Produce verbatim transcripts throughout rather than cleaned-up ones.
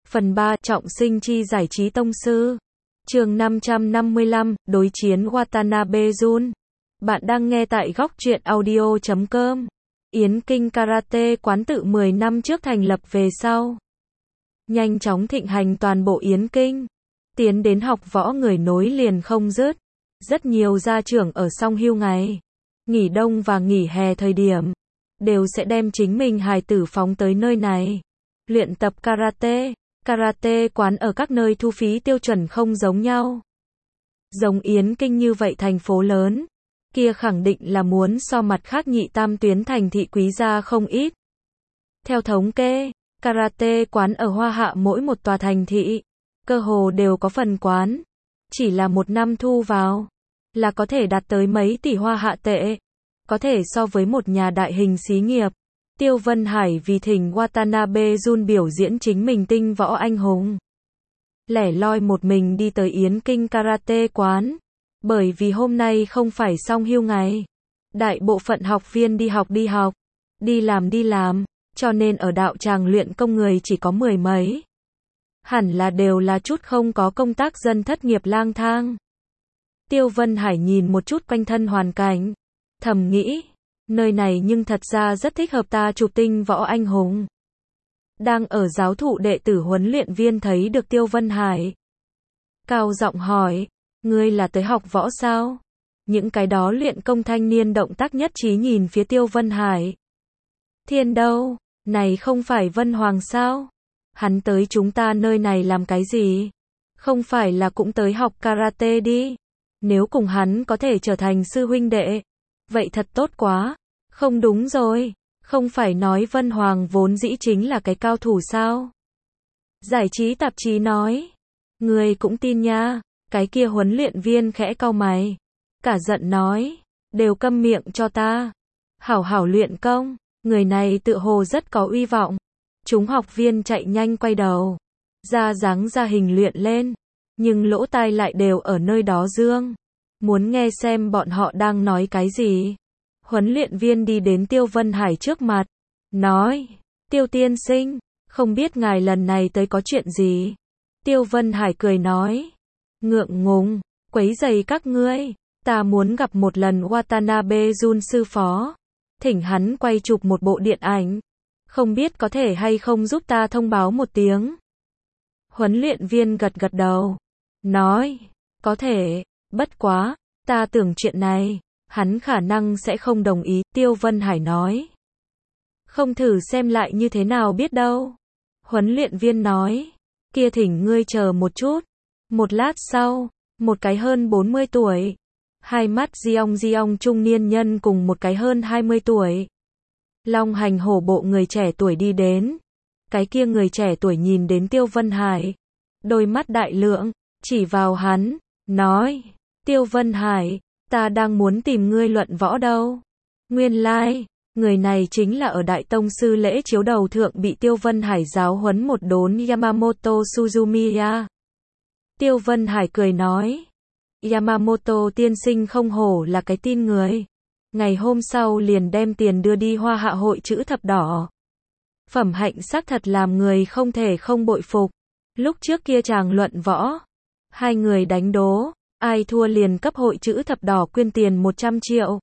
Phần ba, trọng sinh chi giải trí tông sư. Chương năm trăm năm mươi lăm, đối chiến Watanabe Jun. Bạn đang nghe tại góc truyện audio chấm com. Yến Kinh Karate quán tự mười năm trước thành lập về sau, nhanh chóng thịnh hành toàn bộ Yến Kinh. Tiến đến học võ người nối liền không dứt. Rất nhiều gia trưởng ở song hưu ngày, nghỉ đông và nghỉ hè thời điểm, đều sẽ đem chính mình hài tử phóng tới nơi này, luyện tập karate. Karate quán ở các nơi thu phí tiêu chuẩn không giống nhau. Giống Yến Kinh như vậy thành phố lớn, kia khẳng định là muốn so mặt khác nhị tam tuyến thành thị quý gia không ít. Theo thống kê, karate quán ở Hoa Hạ mỗi một tòa thành thị, cơ hồ đều có phần quán. Chỉ là một năm thu vào, là có thể đạt tới mấy tỷ Hoa Hạ tệ. Có thể so với một nhà đại hình xí nghiệp. Tiêu Vân Hải vì thỉnh Watanabe Jun biểu diễn chính mình tinh võ anh hùng, lẻ loi một mình đi tới Yến Kinh Karate quán. Bởi vì hôm nay không phải song hưu ngày, đại bộ phận học viên đi học đi học, đi làm đi làm, cho nên ở đạo tràng luyện công người chỉ có mười mấy. Hẳn là đều là chút không có công tác dân thất nghiệp lang thang. Tiêu Vân Hải nhìn một chút quanh thân hoàn cảnh, thầm nghĩ, nơi này nhưng thật ra rất thích hợp ta chụp tinh võ anh hùng. Đang ở giáo thụ đệ tử huấn luyện viên thấy được Tiêu Vân Hải, cao giọng hỏi, ngươi là tới học võ sao? Những cái đó luyện công thanh niên động tác nhất trí nhìn phía Tiêu Vân Hải. Thiên đâu, này không phải Vân Hoàng sao? Hắn tới chúng ta nơi này làm cái gì? Không phải là cũng tới học karate đi? Nếu cùng hắn có thể trở thành sư huynh đệ, vậy thật tốt quá. Không đúng rồi, không phải nói Vân Hoàng vốn dĩ chính là cái cao thủ sao? Giải trí tạp chí nói, người cũng tin nha. Cái kia huấn luyện viên khẽ cau mày, cả giận nói, đều câm miệng cho ta, hảo hảo luyện công. Người này tự hồ rất có uy vọng. Chúng học viên chạy nhanh quay đầu, ra dáng ra hình luyện lên, nhưng lỗ tai lại đều ở nơi đó dương, muốn nghe xem bọn họ đang nói cái gì. Huấn luyện viên đi đến Tiêu Vân Hải trước mặt, nói, Tiêu tiên sinh, không biết ngài lần này tới có chuyện gì? Tiêu Vân Hải cười nói, ngượng ngùng, quấy rầy các ngươi, ta muốn gặp một lần Watanabe Jun sư phó, thỉnh hắn quay chụp một bộ điện ảnh, không biết có thể hay không giúp ta thông báo một tiếng. Huấn luyện viên gật gật đầu, nói, có thể, bất quá, ta tưởng chuyện này, hắn khả năng sẽ không đồng ý. Tiêu Vân Hải nói, không thử xem lại như thế nào biết đâu. Huấn luyện viên nói, kia thỉnh ngươi chờ một chút. Một lát sau, một cái hơn bốn mươi tuổi, hai mắt giong giong trung niên nhân cùng một cái hơn hai mươi tuổi, long hành hổ bộ người trẻ tuổi đi đến. Cái kia người trẻ tuổi nhìn đến Tiêu Vân Hải, đôi mắt đại lượng, chỉ vào hắn, nói, Tiêu Vân Hải, ta đang muốn tìm ngươi luận võ đâu. Nguyên lai, like, người này chính là ở Đại Tông Sư lễ chiếu đầu thượng bị Tiêu Vân Hải giáo huấn một đốn Yamamoto Suzumiya. Tiêu Vân Hải cười nói, Yamamoto tiên sinh không hổ là cái tin người. Ngày hôm sau liền đem tiền đưa đi Hoa Hạ hội chữ thập đỏ. Phẩm hạnh xác thật làm người không thể không bội phục. Lúc trước kia chàng luận võ, hai người đánh đố, ai thua liền cấp hội chữ thập đỏ quyên tiền một trăm triệu.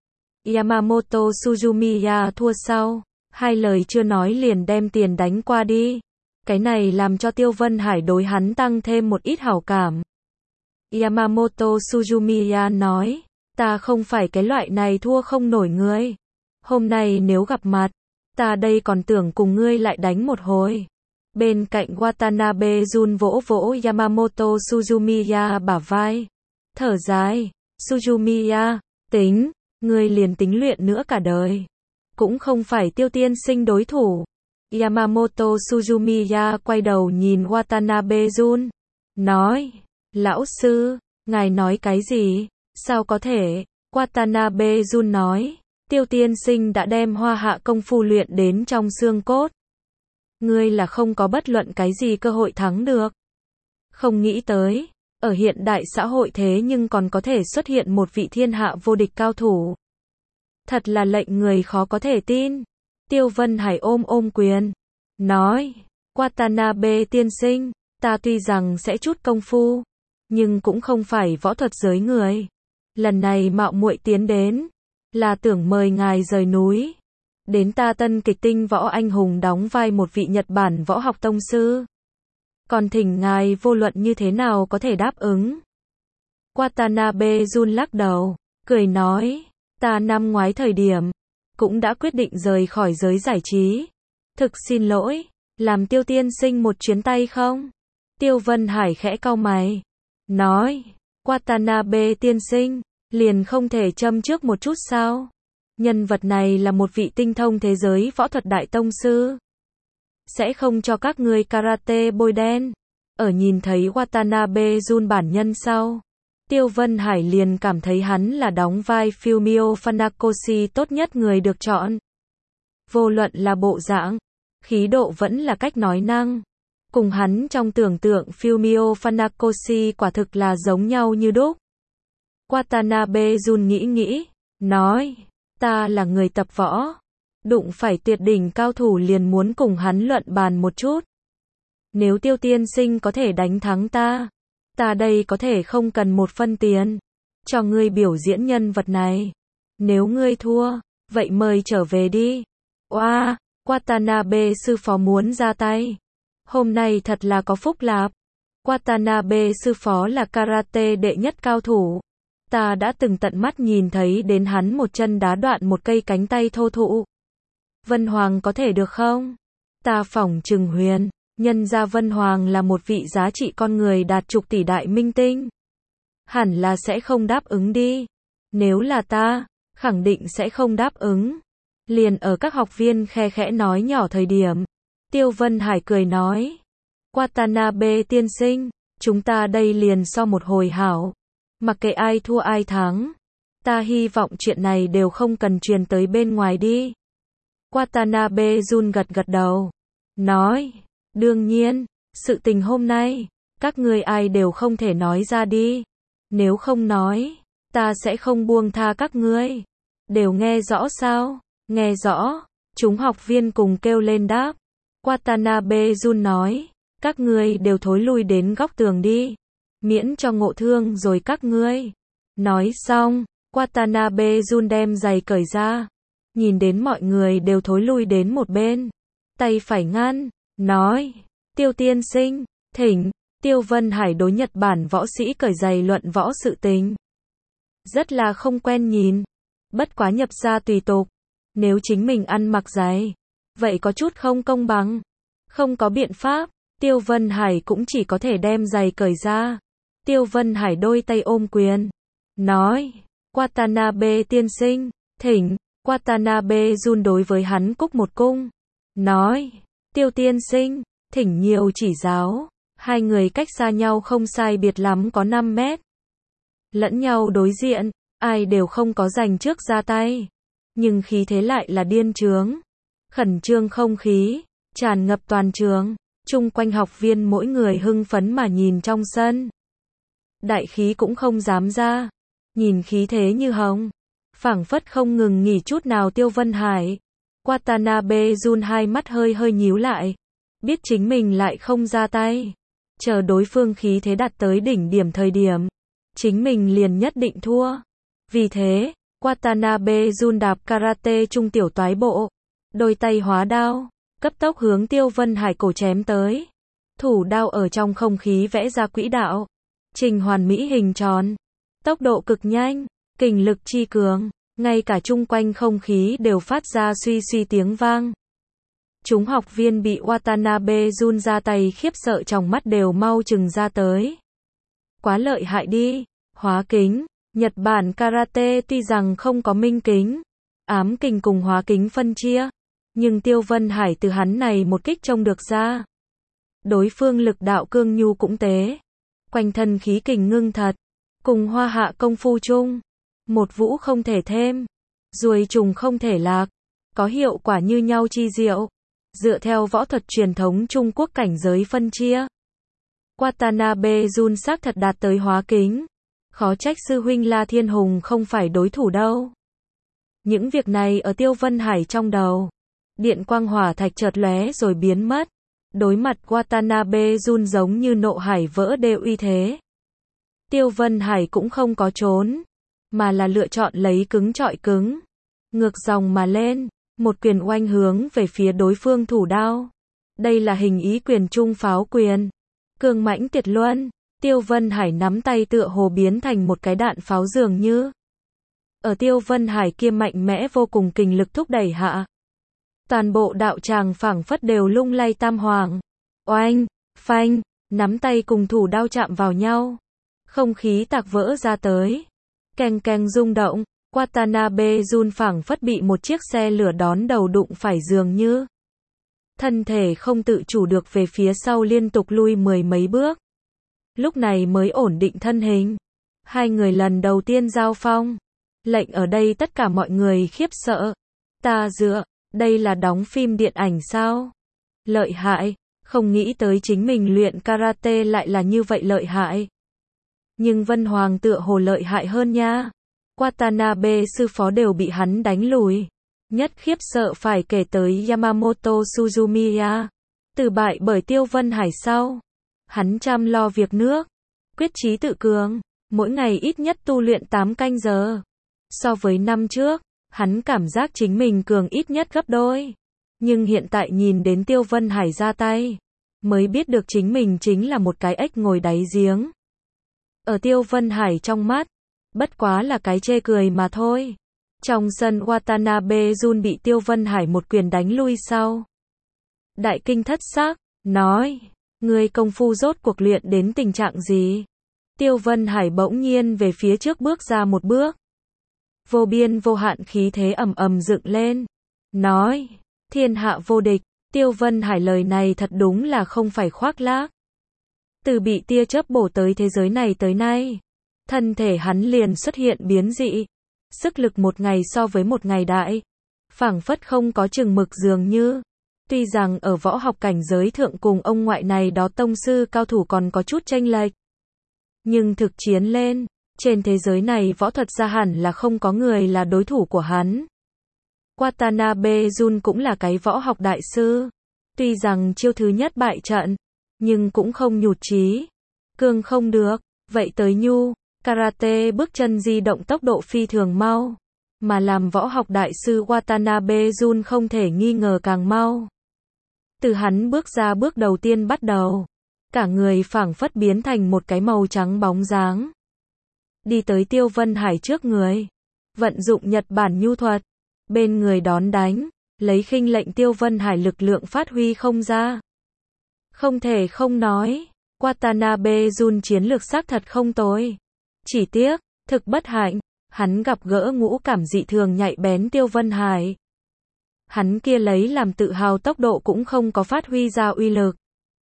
Yamamoto Suzumiya thua sau, hai lời chưa nói liền đem tiền đánh qua đi. Cái này làm cho Tiêu Vân Hải đối hắn tăng thêm một ít hảo cảm. Yamamoto Suzumiya nói, ta không phải cái loại này thua không nổi ngươi. Hôm nay nếu gặp mặt, ta đây còn tưởng cùng ngươi lại đánh một hồi. Bên cạnh Watanabe Jun vỗ vỗ Yamamoto Suzumiya bả vai, thở dài, Suzumiya, tính, ngươi liền tính luyện nữa cả đời, cũng không phải Tiêu tiên sinh đối thủ. Yamamoto Suzumiya quay đầu nhìn Watanabe Jun, nói, lão sư, ngài nói cái gì? Sao có thể? Watanabe Jun nói, Tiêu tiên sinh đã đem Hoa Hạ công phu luyện đến trong xương cốt. Ngươi là không có bất luận cái gì cơ hội thắng được. Không nghĩ tới, ở hiện đại xã hội thế nhưng còn có thể xuất hiện một vị thiên hạ vô địch cao thủ. Thật là lệnh người khó có thể tin. Tiêu Vân Hải ôm ôm quyền, nói, Watanabe tiên sinh, ta tuy rằng sẽ chút công phu, nhưng cũng không phải võ thuật giới người. Lần này mạo muội tiến đến, là tưởng mời ngài rời núi, đến ta Tân Kịch Tinh Võ Anh Hùng đóng vai một vị Nhật Bản võ học tông sư. Còn thỉnh ngài vô luận như thế nào có thể đáp ứng. Watanabe Jun lắc đầu, cười nói, ta năm ngoái thời điểm, cũng đã quyết định rời khỏi giới giải trí. Thực xin lỗi, làm Tiêu tiên sinh một chuyến tay không? Tiêu Vân Hải khẽ cau mày, nói, Watanabe tiên sinh, liền không thể châm trước một chút sao? Nhân vật này là một vị tinh thông thế giới võ thuật đại tông sư. Sẽ không cho các ngươi karate bôi đen. Ở nhìn thấy Watanabe Jun bản nhân sau, Tiêu Vân Hải liền cảm thấy hắn là đóng vai Fumio Funakoshi tốt nhất người được chọn. Vô luận là bộ dạng, khí độ vẫn là cách nói năng. Cùng hắn trong tưởng tượng Fumio Funakoshi quả thực là giống nhau như đúc. Watanabe Jun nghĩ nghĩ, nói, ta là người tập võ. Đụng phải tuyệt đỉnh cao thủ liền muốn cùng hắn luận bàn một chút. Nếu Tiêu tiên sinh có thể đánh thắng ta, ta đây có thể không cần một phân tiền cho ngươi biểu diễn nhân vật này. Nếu ngươi thua, vậy mời trở về đi. Oa, wow, Watanabe sư phó muốn ra tay. Hôm nay thật là có phúc lạp. Watanabe sư phó là karate đệ nhất cao thủ. Ta đã từng tận mắt nhìn thấy đến hắn một chân đá đoạn một cây cánh tay thô thụ. Vân Hoàng có thể được không? Ta phỏng chừng huyền, nhân ra Vân Hoàng là một vị giá trị con người đạt chục tỷ đại minh tinh. Hẳn là sẽ không đáp ứng đi. Nếu là ta, khẳng định sẽ không đáp ứng. Liền ở các học viên khe khẽ nói nhỏ thời điểm. Tiêu Vân Hải cười nói. Watanabe tiên sinh, chúng ta đây liền so một hồi hảo. Mặc kệ ai thua ai thắng. Ta hy vọng chuyện này đều không cần truyền tới bên ngoài đi. Watanabe Jun gật gật đầu. Nói, đương nhiên, sự tình hôm nay, các ngươi ai đều không thể nói ra đi. Nếu không nói, ta sẽ không buông tha các ngươi. Đều nghe rõ sao? Nghe rõ. Chúng học viên cùng kêu lên đáp. Watanabe Jun nói, các ngươi đều thối lui đến góc tường đi. Miễn cho ngộ thương rồi các ngươi. Nói xong, Watanabe Jun đem giày cởi ra. Nhìn đến mọi người đều thối lui đến một bên. Tay phải ngăn, nói, Tiêu tiên sinh, thỉnh. Tiêu Vân Hải đối Nhật Bản võ sĩ cởi giày luận võ sự tình. Rất là không quen nhìn. Bất quá nhập gia tùy tục. Nếu chính mình ăn mặc giày, vậy có chút không công bằng. Không có biện pháp, Tiêu Vân Hải cũng chỉ có thể đem giày cởi ra. Tiêu Vân Hải đôi tay ôm quyền. Nói, Watanabe tiên sinh, thỉnh. Watanabe Jun đối với hắn cúc một cung. Nói, Tiêu tiên sinh, thỉnh nhiều chỉ giáo. Hai người cách xa nhau không sai biệt lắm có năm mét. Lẫn nhau đối diện, ai đều không có giành trước ra tay. Nhưng khí thế lại là điên trướng. Khẩn trương không khí, tràn ngập toàn trường. Chung quanh học viên mỗi người hưng phấn mà nhìn trong sân. Đại khí cũng không dám ra. Nhìn khí thế như hồng. Phảng phất không ngừng nghỉ chút nào Tiêu Vân Hải. Watanabe Jun hai mắt hơi hơi nhíu lại. Biết chính mình lại không ra tay. Chờ đối phương khí thế đạt tới đỉnh điểm thời điểm. Chính mình liền nhất định thua. Vì thế, Watanabe Jun đạp karate trung tiểu toái bộ. Đôi tay hóa đao. Cấp tốc hướng Tiêu Vân Hải cổ chém tới. Thủ đao ở trong không khí vẽ ra quỹ đạo. Trình hoàn mỹ hình tròn. Tốc độ cực nhanh. Kình lực chi cường. Ngay cả chung quanh không khí đều phát ra suy suy tiếng vang. Chúng học viên bị Watanabe Jun ra tay khiếp sợ trong mắt đều mau chừng ra tới. Quá lợi hại đi. Hóa kính. Nhật Bản karate tuy rằng không có minh kính, ám kình cùng hóa kính phân chia, nhưng Tiêu Vân Hải từ hắn này một kích trông được ra. Đối phương lực đạo cương nhu cũng tế. Quanh thân khí kình ngưng thật. Cùng hoa hạ công phu chung. Một vũ không thể thêm. Ruồi trùng không thể lạc. Có hiệu quả như nhau chi diệu. Dựa theo võ thuật truyền thống Trung Quốc cảnh giới phân chia. Watanabe Jun xác thật đạt tới hóa kính. Khó trách sư huynh La Thiên Hùng không phải đối thủ đâu. Những việc này ở Tiêu Vân Hải trong đầu. Điện quang hỏa thạch chợt lóe rồi biến mất. Đối mặt Watanabe Jun giống như nộ hải vỡ đê uy thế. Tiêu Vân Hải cũng không có trốn, mà là lựa chọn lấy cứng trọi cứng. Ngược dòng mà lên, một quyền oanh hướng về phía đối phương thủ đao. Đây là hình ý quyền trung pháo quyền. Cường mãnh tuyệt luân, Tiêu Vân Hải nắm tay tựa hồ biến thành một cái đạn pháo dường như. Ở Tiêu Vân Hải kia mạnh mẽ vô cùng kình lực thúc đẩy hạ. Toàn bộ đạo tràng phảng phất đều lung lay tam hoàng. Oanh, phanh, nắm tay cùng thủ đao chạm vào nhau. Không khí tạc vỡ ra tới. Keng keng rung động, Watanabe Jun phảng phất bị một chiếc xe lửa đón đầu đụng phải dường như. Thân thể không tự chủ được về phía sau liên tục lui mười mấy bước. Lúc này mới ổn định thân hình. Hai người lần đầu tiên giao phong. Lệnh ở đây tất cả mọi người khiếp sợ. Ta dựa, đây là đóng phim điện ảnh sao? Lợi hại, không nghĩ tới chính mình luyện karate lại là như vậy lợi hại. Nhưng Vân Hoàng tựa hồ lợi hại hơn nha. Watanabe sư phó đều bị hắn đánh lùi. Nhất khiếp sợ phải kể tới Yamamoto Suzumiya. Từ bại bởi Tiêu Vân Hải sau. Hắn chăm lo việc nước. Quyết chí tự cường. Mỗi ngày ít nhất tu luyện tám canh giờ. So với năm trước, hắn cảm giác chính mình cường ít nhất gấp đôi. Nhưng hiện tại nhìn đến Tiêu Vân Hải ra tay. Mới biết được chính mình chính là một cái ếch ngồi đáy giếng. Ở Tiêu Vân Hải trong mắt. Bất quá là cái chê cười mà thôi. Trong sân Watanabe Jun bị Tiêu Vân Hải một quyền đánh lui sau. Đại kinh thất xác, nói, ngươi công phu rốt cuộc luyện đến tình trạng gì? Tiêu Vân Hải bỗng nhiên về phía trước bước ra một bước. Vô biên vô hạn khí thế ầm ầm dựng lên. Nói, thiên hạ vô địch, Tiêu Vân Hải lời này thật đúng là không phải khoác lác. Từ bị tia chớp bổ tới thế giới này tới nay. Thân thể hắn liền xuất hiện biến dị. Sức lực một ngày so với một ngày đại. Phảng phất không có chừng mực dường như. Tuy rằng ở võ học cảnh giới thượng cùng ông ngoại này đó tông sư cao thủ còn có chút chênh lệch. Nhưng thực chiến lên, trên thế giới này võ thuật gia hẳn là không có người là đối thủ của hắn. Watanabe Jun cũng là cái võ học đại sư. Tuy rằng chiêu thứ nhất bại trận, nhưng cũng không nhụt chí. Cương không được, vậy tới nhu. Karate bước chân di động tốc độ phi thường mau, mà làm võ học đại sư Watanabe Jun không thể nghi ngờ càng mau. Từ hắn bước ra bước đầu tiên bắt đầu, cả người phảng phất biến thành một cái màu trắng bóng dáng. Đi tới Tiêu Vân Hải trước người, vận dụng Nhật Bản nhu thuật, bên người đón đánh, lấy khinh lệnh Tiêu Vân Hải lực lượng phát huy không ra. Không thể không nói, Watanabe Jun chiến lược xác thật không tồi. Chỉ tiếc, thực bất hạnh, hắn gặp gỡ ngũ cảm dị thường nhạy bén Tiêu Vân Hải. Hắn kia lấy làm tự hào tốc độ cũng không có phát huy ra uy lực.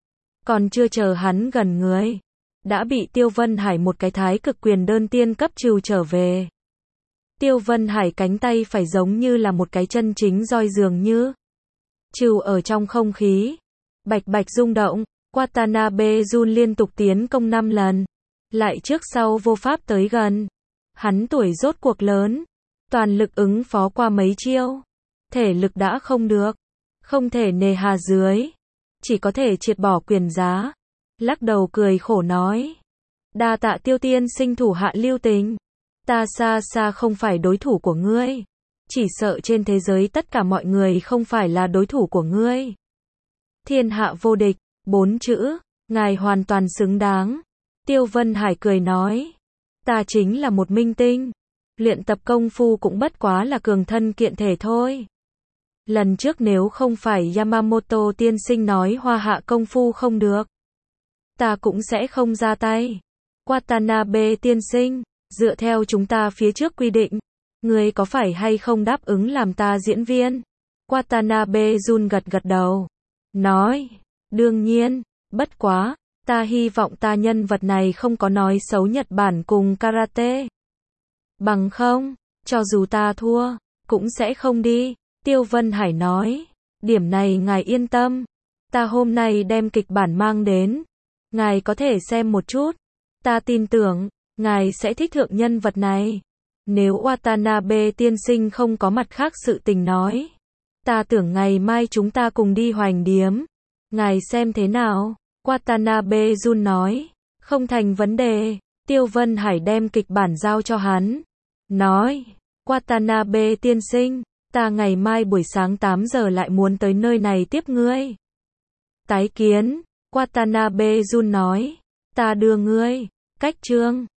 Còn chưa chờ hắn gần người, đã bị Tiêu Vân Hải một cái thái cực quyền đơn tiên cấp trừ trở về. Tiêu Vân Hải cánh tay phải giống như là một cái chân chính roi dường như. Trừ ở trong không khí. Bạch bạch rung động, Watanabe Jun liên tục tiến công năm lần. Lại trước sau vô pháp tới gần. Hắn tuổi rốt cuộc lớn. Toàn lực ứng phó qua mấy chiêu. Thể lực đã không được. Không thể nề hà dưới. Chỉ có thể triệt bỏ quyền giá. Lắc đầu cười khổ nói. Đa tạ Tiêu tiên sinh thủ hạ lưu tình. Ta xa xa không phải đối thủ của ngươi. Chỉ sợ trên thế giới tất cả mọi người không phải là đối thủ của ngươi. Thiên hạ vô địch, bốn chữ, ngài hoàn toàn xứng đáng. Tiêu Vân Hải cười nói. Ta chính là một minh tinh. Luyện tập công phu cũng bất quá là cường thân kiện thể thôi. Lần trước nếu không phải Yamamoto tiên sinh nói hoa hạ công phu không được, ta cũng sẽ không ra tay. Watanabe tiên sinh, dựa theo chúng ta phía trước quy định, người có phải hay không đáp ứng làm ta diễn viên? Watanabe Jun gật gật đầu. Nói, đương nhiên, bất quá, ta hy vọng ta nhân vật này không có nói xấu Nhật Bản cùng karate. Bằng không, cho dù ta thua, cũng sẽ không đi. Tiêu Vân Hải nói, điểm này ngài yên tâm. Ta hôm nay đem kịch bản mang đến. Ngài có thể xem một chút. Ta tin tưởng, ngài sẽ thích thượng nhân vật này. Nếu Watanabe tiên sinh không có mặt khác sự tình nói, ta tưởng ngày mai chúng ta cùng đi Hoành Điếm. Ngài xem thế nào? Watanabe Jun nói. Không thành vấn đề. Tiêu Vân Hải đem kịch bản giao cho hắn. Nói. Watanabe tiên sinh, ta ngày mai buổi sáng tám giờ lại muốn tới nơi này tiếp ngươi. Tái kiến. Watanabe Jun nói. Ta đưa ngươi. Cách chương.